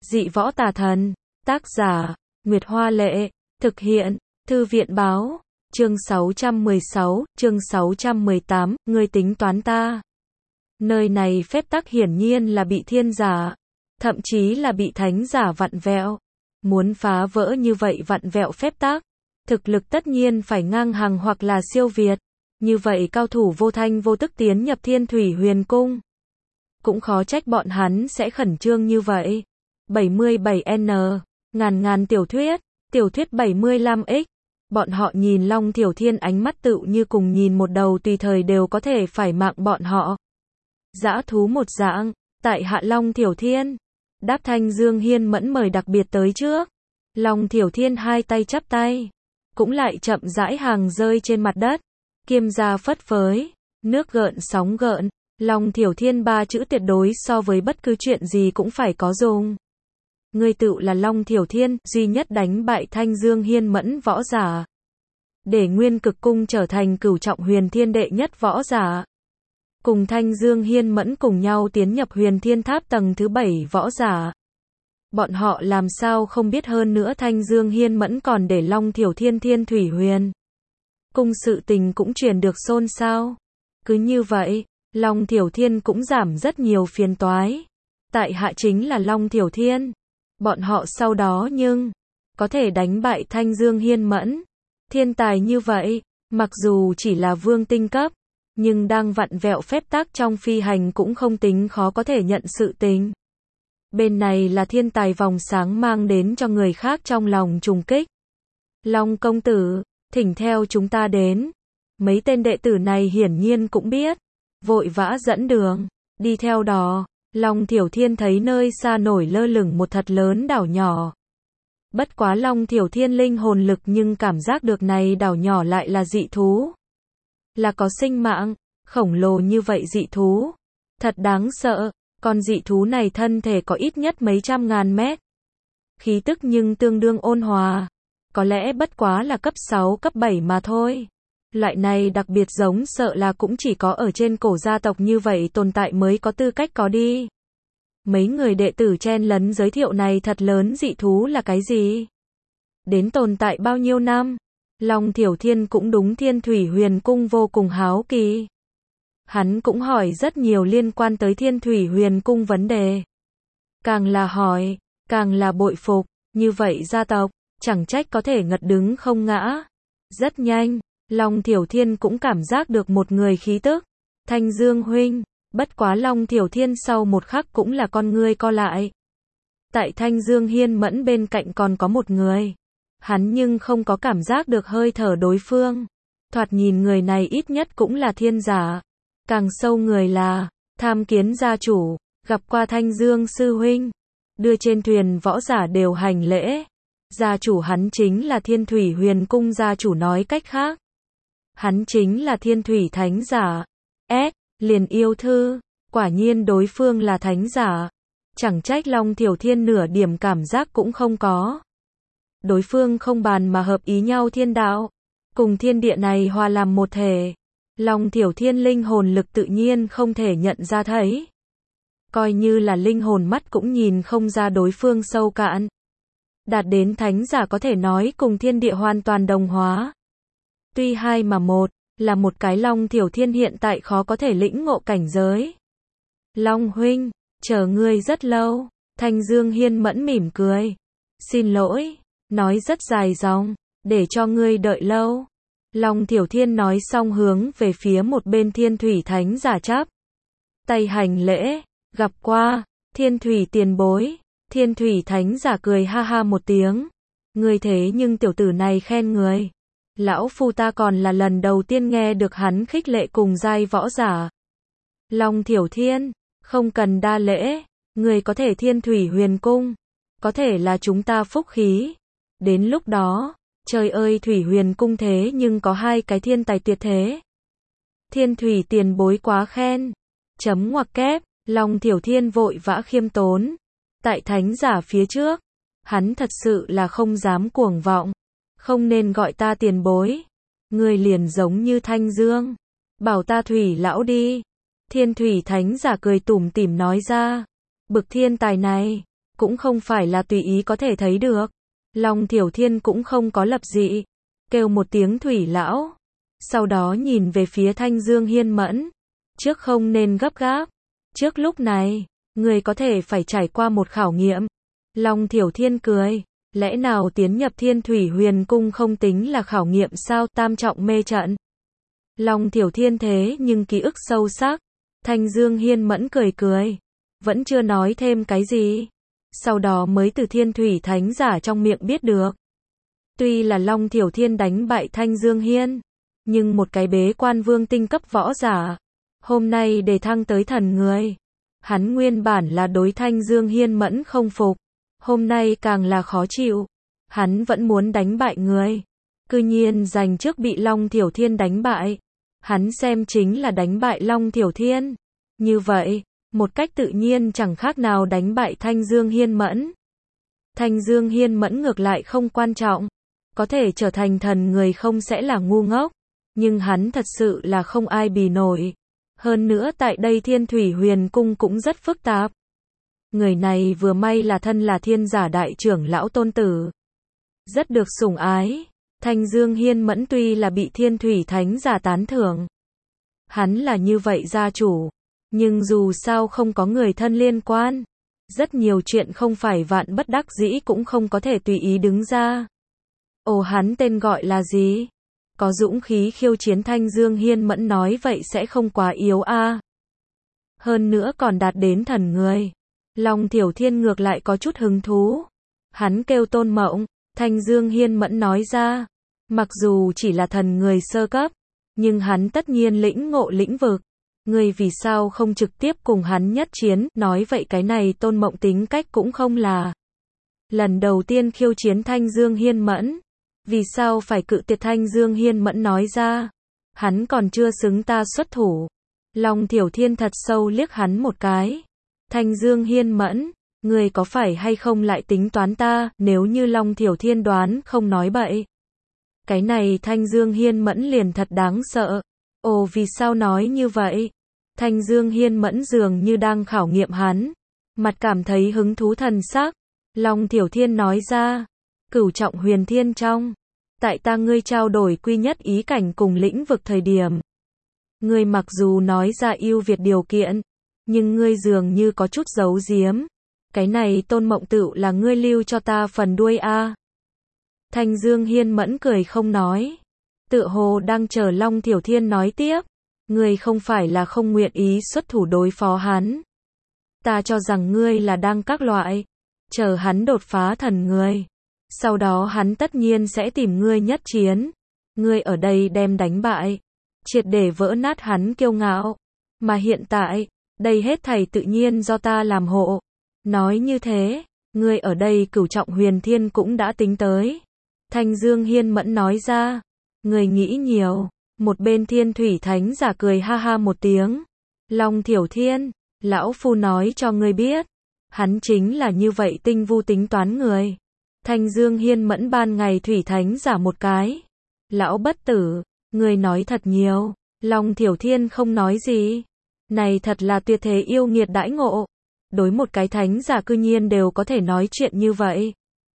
Dị võ tà thần. Tác giả, Nguyệt Hoa Lệ. Thực hiện, Thư viện Báo. Chương 616, chương 618, ngươi tính toán ta. Nơi này phép tắc hiển nhiên là bị thiên giả, thậm chí là bị thánh giả vặn vẹo. Muốn phá vỡ như vậy vặn vẹo phép tắc, thực lực tất nhiên phải ngang hàng hoặc là siêu việt. Như vậy cao thủ vô thanh vô tức tiến nhập Thiên Thủy Huyền Cung, cũng khó trách bọn hắn sẽ khẩn trương như vậy. 77N, ngàn tiểu thuyết 75X. Bọn họ nhìn Long Thiểu Thiên ánh mắt tựu như cùng nhìn một đầu tùy thời đều có thể phải mạng bọn họ. Dã thú một dạng, tại hạ Long Thiểu Thiên. Đáp Thanh Dương Hiên Mẫn mời đặc biệt tới trước. Long Thiểu Thiên hai tay chắp tay, cũng lại chậm rãi hàng rơi trên mặt đất. Kiêm gia phất phới, nước gợn sóng gợn. Long Thiểu Thiên ba chữ tuyệt đối so với bất cứ chuyện gì cũng phải có dùng. Ngươi tựu là Long Thiểu Thiên, duy nhất đánh bại Thanh Dương Hiên Mẫn võ giả, để Nguyên Cực Cung trở thành cửu trọng huyền thiên đệ nhất võ giả. Cùng Thanh Dương Hiên Mẫn cùng nhau tiến nhập huyền thiên tháp tầng thứ 7 võ giả. Bọn họ làm sao không biết hơn nữa Thanh Dương Hiên Mẫn còn để Long Thiểu Thiên Thiên Thủy Huyền Cung sự tình cũng truyền được xôn xao. Cứ như vậy, Long Thiểu Thiên cũng giảm rất nhiều phiền toái. Tại hạ chính là Long Thiểu Thiên. Bọn họ sau đó nhưng có thể đánh bại Thanh Dương Hiên Mẫn. Thiên tài như vậy, mặc dù chỉ là vương tinh cấp, nhưng đang vặn vẹo phép tắc trong phi hành cũng không tính khó có thể nhận sự tình. Bên này là thiên tài vòng sáng mang đến cho người khác trong lòng trùng kích. Long công tử, thỉnh theo chúng ta đến. Mấy tên đệ tử này hiển nhiên cũng biết, vội vã dẫn đường. Đi theo đó, Long Thiểu Thiên thấy nơi xa nổi lơ lửng một thật lớn đảo nhỏ. Bất quá Long Thiểu Thiên linh hồn lực nhưng cảm giác được này đảo nhỏ lại là dị thú. Là có sinh mạng, khổng lồ như vậy dị thú. Thật đáng sợ, con dị thú này thân thể có ít nhất mấy trăm ngàn mét. Khí tức nhưng tương đương ôn hòa. Có lẽ bất quá là cấp 6 cấp 7 mà thôi. Loại này đặc biệt giống sợ là cũng chỉ có ở trên cổ gia tộc như vậy tồn tại mới có tư cách có đi. Mấy người đệ tử chen lấn giới thiệu này thật lớn dị thú là cái gì? Đến tồn tại bao nhiêu năm? Long Thiểu Thiên cũng đúng Thiên Thủy Huyền Cung vô cùng háo kỳ. Hắn cũng hỏi rất nhiều liên quan tới Thiên Thủy Huyền Cung vấn đề. Càng là hỏi, càng là bội phục, như vậy gia tộc, chẳng trách có thể ngật đứng không ngã. Rất nhanh, Long Thiểu Thiên cũng cảm giác được một người khí tức. Thanh Dương huynh, bất quá Long Thiểu Thiên sau một khắc cũng là con ngươi co lại. Tại Thanh Dương Hiên Mẫn bên cạnh còn có một người. Hắn nhưng không có cảm giác được hơi thở đối phương. Thoạt nhìn người này ít nhất cũng là thiên giả. Càng sâu người là Tham Kiến gia chủ, gặp qua Thanh Dương sư huynh. Đưa trên thuyền võ giả đều hành lễ. Gia chủ hắn chính là Thiên Thủy Huyền Cung gia chủ, nói cách khác, hắn chính là Thiên Thủy Thánh giả. Liền yêu thư, quả nhiên đối phương là thánh giả. Chẳng trách Long Thiểu Thiên nửa điểm cảm giác cũng không có. Đối phương không bàn mà hợp ý nhau thiên đạo, cùng thiên địa này hòa làm một thể. Long Thiểu Thiên linh hồn lực tự nhiên không thể nhận ra thấy. Coi như là linh hồn mắt cũng nhìn không ra đối phương sâu cạn. Đạt đến thánh giả có thể nói cùng thiên địa hoàn toàn đồng hóa. Tuy hai mà một, là một cái Long Thiểu Thiên hiện tại khó có thể lĩnh ngộ cảnh giới. Long huynh, chờ ngươi rất lâu. Thanh Dương Hiên Mẫn mỉm cười. Xin lỗi, nói rất dài dòng, để cho ngươi đợi lâu. Long Thiểu Thiên nói xong hướng về phía một bên Thiên Thủy Thánh giả chắp tay hành lễ. Gặp qua, Thiên Thủy tiền bối. Thiên Thủy Thánh giả cười ha ha một tiếng. Ngươi thế nhưng tiểu tử này khen người. Lão phu ta còn là lần đầu tiên nghe được hắn khích lệ cùng giai võ giả. Long Thiểu Thiên, không cần đa lễ. Người có thể Thiên Thủy Huyền Cung, có thể là chúng ta phúc khí. Đến lúc đó, trời ơi Thủy Huyền Cung thế nhưng có hai cái thiên tài tuyệt thế. Thiên Thủy tiền bối quá khen. Chấm ngoặc kép, Long Thiểu Thiên vội vã khiêm tốn. Tại thánh giả phía trước, hắn thật sự là không dám cuồng vọng. Không nên gọi ta tiền bối. Người liền giống như Thanh Dương. Bảo ta Thủy lão đi. Thiên Thủy Thánh giả cười tủm tỉm nói ra. Bực thiên tài này, cũng không phải là tùy ý có thể thấy được. Long Thiểu Thiên cũng không có lập dị, kêu một tiếng Thủy lão, sau đó nhìn về phía Thanh Dương Hiên Mẫn, trước không nên gấp gáp, trước lúc này, người có thể phải trải qua một khảo nghiệm. Long Thiểu Thiên cười, lẽ nào tiến nhập Thiên Thủy Huyền Cung không tính là khảo nghiệm sao? Tam trọng mê trận. Long Thiểu Thiên thế nhưng ký ức sâu sắc. Thanh Dương Hiên Mẫn cười cười, vẫn chưa nói thêm cái gì, sau đó mới từ Thiên Thủy Thánh giả trong miệng biết được. Tuy là Long Thiểu Thiên đánh bại Thanh Dương Hiên, nhưng một cái bế quan vương tinh cấp võ giả, hôm nay đề thăng tới thần người. Hắn nguyên bản là đối Thanh Dương Hiên Mẫn không phục, hôm nay càng là khó chịu. Hắn vẫn muốn đánh bại người, cư nhiên giành trước bị Long Thiểu Thiên đánh bại. Hắn xem chính là đánh bại Long Thiểu Thiên. Như vậy, một cách tự nhiên chẳng khác nào đánh bại Thanh Dương Hiên Mẫn. Thanh Dương Hiên Mẫn ngược lại không quan trọng, có thể trở thành thần người không sẽ là ngu ngốc, nhưng hắn thật sự là không ai bì nổi. Hơn nữa tại đây Thiên Thủy Huyền Cung cũng rất phức tạp. Người này vừa may là thân là thiên giả đại trưởng lão tôn tử, rất được sủng ái. Thanh Dương Hiên Mẫn tuy là bị Thiên Thủy Thánh giả tán thưởng, hắn là như vậy gia chủ, nhưng dù sao không có người thân liên quan, rất nhiều chuyện không phải vạn bất đắc dĩ cũng không có thể tùy ý đứng ra. Ồ, hắn tên gọi là gì? Có dũng khí khiêu chiến. Thanh Dương Hiên Mẫn nói vậy sẽ không quá yếu a. Hơn nữa còn đạt đến thần người. Long Thiểu Thiên ngược lại có chút hứng thú. Hắn kêu Tôn Mộng. Thanh Dương Hiên Mẫn nói ra, mặc dù chỉ là thần người sơ cấp, nhưng hắn tất nhiên lĩnh ngộ lĩnh vực. Ngươi vì sao không trực tiếp cùng hắn nhất chiến? Nói vậy cái này Tôn Mộng tính cách cũng không là lần đầu tiên khiêu chiến Thanh Dương Hiên Mẫn. Vì sao phải cự tuyệt? Thanh Dương Hiên Mẫn nói ra, hắn còn chưa xứng ta xuất thủ. Long Thiểu Thiên thật sâu liếc hắn một cái. Thanh Dương Hiên Mẫn, ngươi có phải hay không lại tính toán ta? Nếu như Long Thiểu Thiên đoán không nói bậy, cái này Thanh Dương Hiên Mẫn liền thật đáng sợ. Ồ, vì sao nói như vậy? Thanh Dương Hiên Mẫn dường như đang khảo nghiệm hắn, mặt cảm thấy hứng thú thần sắc. Long Thiểu Thiên nói ra, Cửu trọng huyền thiên trong, tại ta ngươi trao đổi quy nhất ý cảnh cùng lĩnh vực thời điểm, ngươi mặc dù nói ra ưu việt điều kiện, nhưng ngươi dường như có chút giấu giếm. Cái này Tôn Mộng tựu là ngươi lưu cho ta phần đuôi a. Thanh Dương Hiên Mẫn cười không nói, tựa hồ đang chờ Long Thiểu Thiên nói tiếp. Ngươi không phải là không nguyện ý xuất thủ đối phó hắn. Ta cho rằng ngươi là đang các loại chờ hắn đột phá thần người, sau đó hắn tất nhiên sẽ tìm ngươi nhất chiến. Ngươi ở đây đem đánh bại, triệt để vỡ nát hắn kiêu ngạo. Mà hiện tại, đây hết thảy tự nhiên do ta làm hộ. Nói như thế, ngươi ở đây cửu trọng huyền thiên cũng đã tính tới. Thanh Dương Hiên Mẫn nói ra, ngươi nghĩ nhiều. Một bên Thiên Thủy Thánh giả cười ha ha một tiếng. Long Thiểu Thiên, lão phu nói cho ngươi biết, hắn chính là như vậy tinh vu tính toán người. Thanh Dương Hiên Mẫn ban ngày Thủy Thánh giả một cái. Lão bất tử, ngươi nói thật nhiều. Long Thiểu Thiên không nói gì. Này thật là tuyệt thế yêu nghiệt đãi ngộ. Đối một cái thánh giả cư nhiên đều có thể nói chuyện như vậy.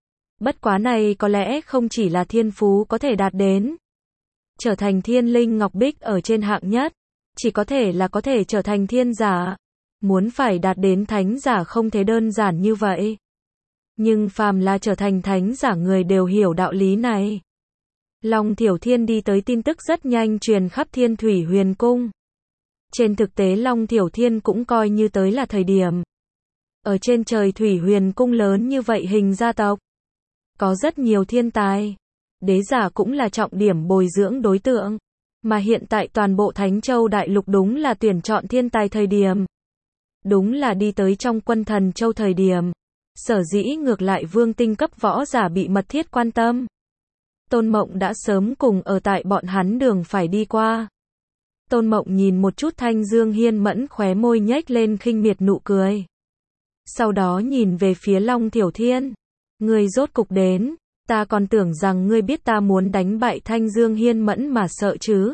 Bất quá này có lẽ không chỉ là thiên phú có thể đạt đến. Trở thành thiên linh ngọc bích ở trên hạng nhất, chỉ có thể trở thành thiên giả. Muốn phải đạt đến thánh giả không thể đơn giản như vậy. Nhưng phàm là trở thành thánh giả người đều hiểu đạo lý này. Long Thiểu Thiên đi tới tin tức rất nhanh truyền khắp Thiên Thủy Huyền Cung. Trên thực tế Long Thiểu Thiên cũng coi như tới là thời điểm. Ở trên trời Thủy Huyền Cung lớn như vậy hình gia tộc, có rất nhiều thiên tài. Đế giả cũng là trọng điểm bồi dưỡng đối tượng. Mà hiện tại toàn bộ Thánh Châu Đại Lục đúng là tuyển chọn thiên tài thời điểm. Đúng là đi tới trong Quân Thần Châu thời điểm. Sở dĩ ngược lại vương tinh cấp võ giả bị mật thiết quan tâm. Tôn Mộng đã sớm cùng ở tại bọn hắn đường phải đi qua. Tôn Mộng nhìn một chút Thanh Dương Hiên Mẫn khóe môi nhếch lên khinh miệt nụ cười. Sau đó nhìn về phía Long Thiểu Thiên. Ngươi rốt cục đến. Ta còn tưởng rằng ngươi biết ta muốn đánh bại Thanh Dương Hiên Mẫn mà sợ chứ.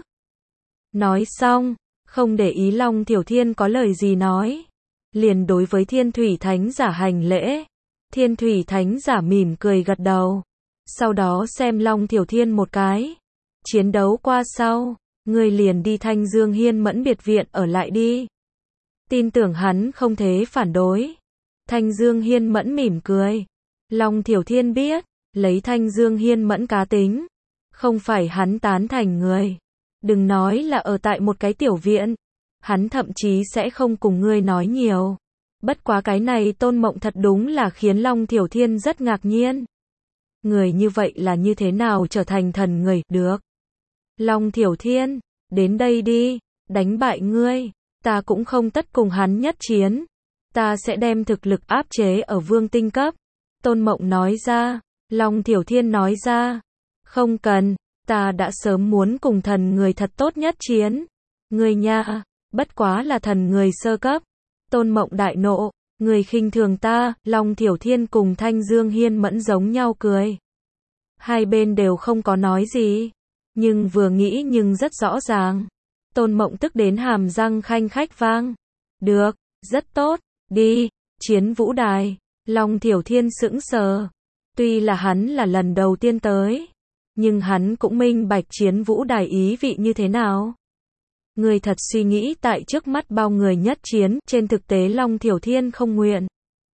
Nói xong, không để ý Long Thiểu Thiên có lời gì nói. Liền đối với Thiên Thủy Thánh giả hành lễ. Thiên thủy thánh giả mỉm cười gật đầu. Sau đó xem Long Thiểu Thiên một cái. Chiến đấu qua sau, ngươi liền đi Thanh Dương Hiên Mẫn biệt viện ở lại đi. Tin tưởng hắn không thế phản đối. Thanh Dương Hiên Mẫn mỉm cười. Long Thiểu Thiên biết, lấy Thanh Dương Hiên Mẫn cá tính, không phải hắn tán thành người. Đừng nói là ở tại một cái tiểu viện, hắn thậm chí sẽ không cùng ngươi nói nhiều. Bất quá cái này Tôn Mộng thật đúng là khiến Long Thiểu Thiên rất ngạc nhiên. Người như vậy là như thế nào trở thành thần người, được. Long Thiểu Thiên, đến đây đi, đánh bại ngươi, ta cũng không tất cùng hắn nhất chiến. Ta sẽ đem thực lực áp chế ở vương tinh cấp. Tôn Mộng nói ra, Long Thiểu Thiên nói ra, không cần, ta đã sớm muốn cùng thần người thật tốt nhất chiến. Ngươi nha, bất quá là thần người sơ cấp. Tôn Mộng đại nộ, người khinh thường ta. Long Thiểu Thiên cùng Thanh Dương Hiên Mẫn giống nhau cười. Hai bên đều không có nói gì, nhưng vừa nghĩ nhưng rất rõ ràng. Tôn Mộng tức đến hàm răng khanh khách vang. Được, rất tốt, đi, chiến vũ đài. Long Thiểu Thiên sững sờ. Tuy là hắn là lần đầu tiên tới, nhưng hắn cũng minh bạch chiến vũ đài ý vị như thế nào. Người thật suy nghĩ tại trước mắt bao người nhất chiến, trên thực tế Long Thiểu Thiên không nguyện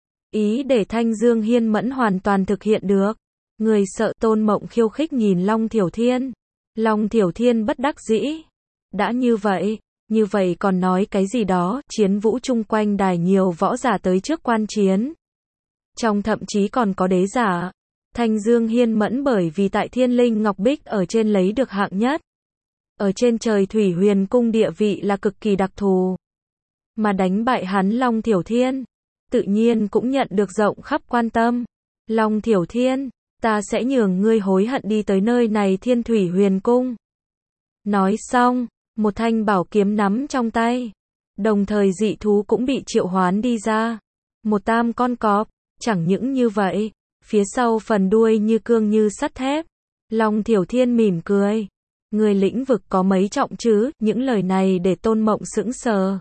ý để Thanh Dương Hiên Mẫn hoàn toàn thực hiện được. Người sợ. Tôn Mộng khiêu khích nhìn Long Thiểu Thiên. Long Thiểu Thiên bất đắc dĩ. Đã như vậy còn nói cái gì đó. Chiến vũ chung quanh đài nhiều võ giả tới trước quan chiến. Trong thậm chí còn có đế giả. Thanh Dương Hiên Mẫn bởi vì tại Thiên Linh Ngọc Bích ở trên lấy được hạng nhất. Ở trên trời Thủy Huyền Cung địa vị là cực kỳ đặc thù. Mà đánh bại hắn Long Thiểu Thiên, tự nhiên cũng nhận được rộng khắp quan tâm. Long Thiểu Thiên, ta sẽ nhường ngươi hối hận đi tới nơi này Thiên Thủy Huyền Cung. Nói xong, một thanh bảo kiếm nắm trong tay. Đồng thời dị thú cũng bị triệu hoán đi ra. Một tam con cọp, chẳng những như vậy, phía sau phần đuôi như cương như sắt thép. Long Thiểu Thiên mỉm cười. Người lĩnh vực có mấy trọng chứ? Những lời này để Tôn Mộng sững sờ.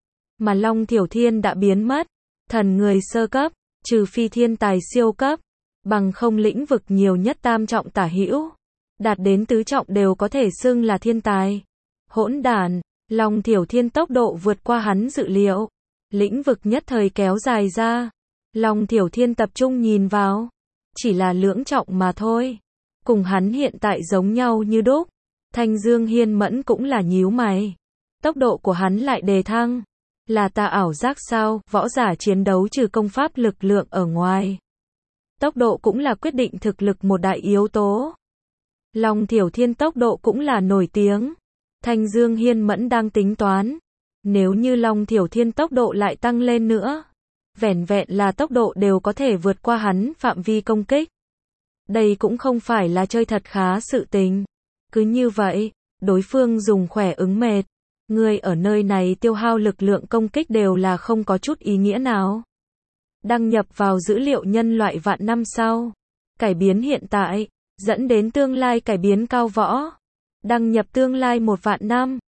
Mà Long Thiểu Thiên đã biến mất. Thần người sơ cấp, trừ phi thiên tài siêu cấp, bằng không lĩnh vực nhiều nhất tam trọng tả hữu. Đạt đến tứ trọng đều có thể xưng là thiên tài. Hỗn đản, Long Thiểu Thiên tốc độ vượt qua hắn dự liệu. Lĩnh vực nhất thời kéo dài ra. Long Thiểu Thiên tập trung nhìn vào. Chỉ là lưỡng trọng mà thôi. Cùng hắn hiện tại giống nhau như đúc. Thanh Dương Hiên Mẫn cũng là nhíu mày. Tốc độ của hắn lại đề thăng. Là ta ảo giác sao? Võ giả chiến đấu trừ công pháp lực lượng ở ngoài, tốc độ cũng là quyết định thực lực một đại yếu tố. Long Thiểu Thiên tốc độ cũng là nổi tiếng. Thanh Dương Hiên Mẫn đang tính toán. Nếu như Long Thiểu Thiên tốc độ lại tăng lên nữa, vẻn vẹn là tốc độ đều có thể vượt qua hắn phạm vi công kích. Đây cũng không phải là chơi thật khá sự tình. Cứ như vậy, đối phương dùng khỏe ứng mệt. Ngươi ở nơi này tiêu hao lực lượng công kích đều là không có chút ý nghĩa nào. Đăng nhập vào dữ liệu nhân loại vạn năm sau. Cải biến hiện tại, dẫn đến tương lai cải biến cao võ. Đăng nhập tương lai 1 vạn năm.